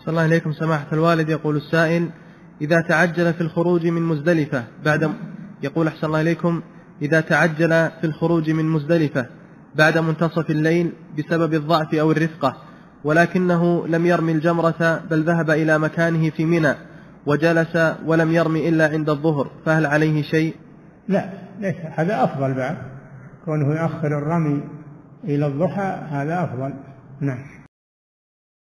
صلى الله عليكم سماحة الوالد. يقول السائل: إذا تعجل في الخروج من مزدلفة يقول أحسن الله إليكم: إذا تعجل في الخروج من مزدلفة بعد منتصف الليل بسبب الضعف أو الرفقة، ولكنه لم يرمي الجمرة بل ذهب إلى مكانه في منى وجلس ولم يرمي إلا عند الظهر، فهل عليه شيء؟ لا، ليس، هذا أفضل بعد، كونه يؤخر الرمي إلى الضحى هذا أفضل. نعم.